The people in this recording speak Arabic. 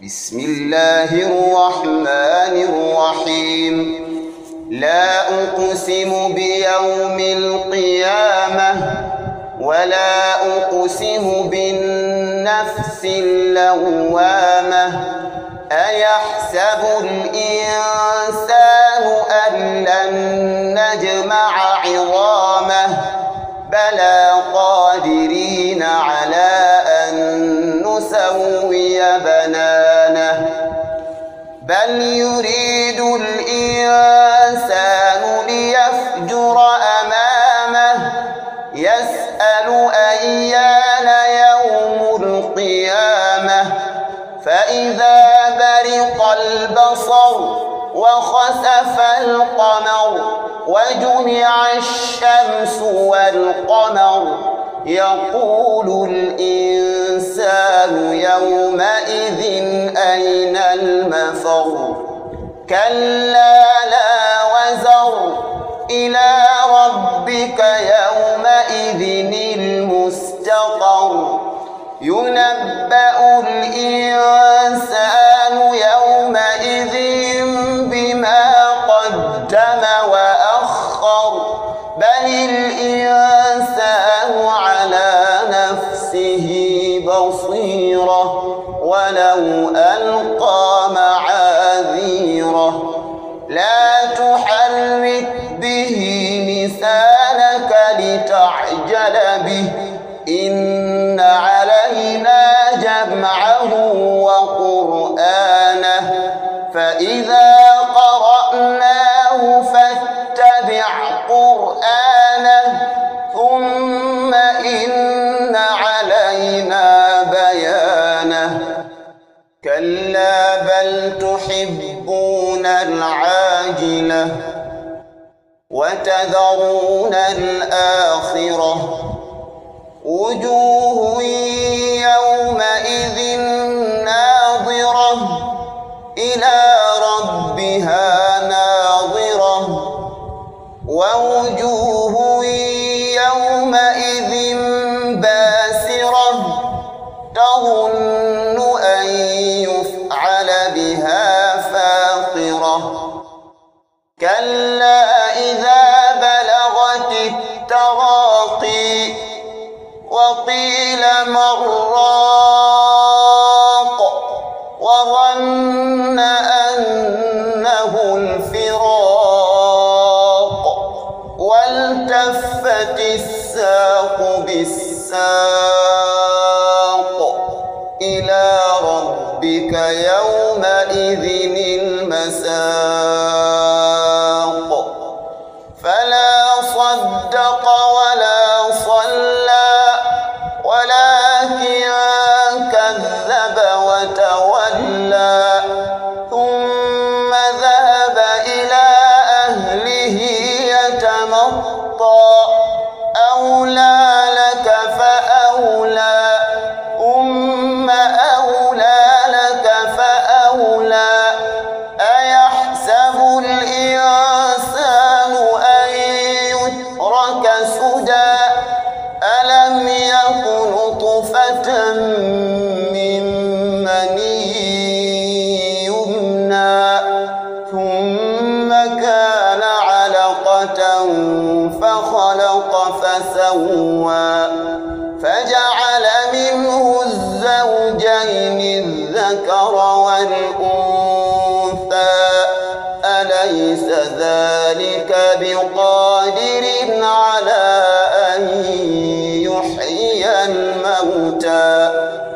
بسم الله الرحمن الرحيم. لا أقسم بيوم القيامة ولا أقسم بالنفس اللوامة. أيحسب الإنسان أن لن نجمع عظامه بلى قادرين على أن نسوي بنانه بل يريد الإنسان ليفجر أمامه يسأل أيان يوم القيامة فإذا برق البصر وخسف القمر وجمع الشمس والقمر يقول الإنسان يومئذ أين المفر كلا لا وزر إلى ربك يومئذ المستقر ينبأ الإنسان يومئذ بما قدم وأخر بل الإنسان على نفسه بصيرة ولو ألقى معاذيره لا تحرك به لسانك لتعجل به إن علينا جمعه وقرآنه فإذا قرأناه فاتبع قرآنه ثم إن علينا بيانه كلا بل تحبون العاجلة وتذرون الآخرة وجوه يومئذ ناظرة إلى ربها ناظرة ووجوه يومئذ باسرة تظن أن يفعل بها فاقرة كلا إذا بلغت التراقي وقيل من راق وظن أنه الفراق والتفت الساق بالساق إلى ربك يومئذ المساق فلا صدق ولا صلى ولكن كذب وتولى ثم ذهب إلى أهله يتمطى أولى لك فأولى ثم أولى لك فأولى أيحسب الإنسان أن يترك سدى ألم يك نطفة من مني يمنى ثم كان علقة فخلق فسوى فجعل منه الزوجين الذكر والأنثى أليس ذلك بقادر على أن يحيي الموتى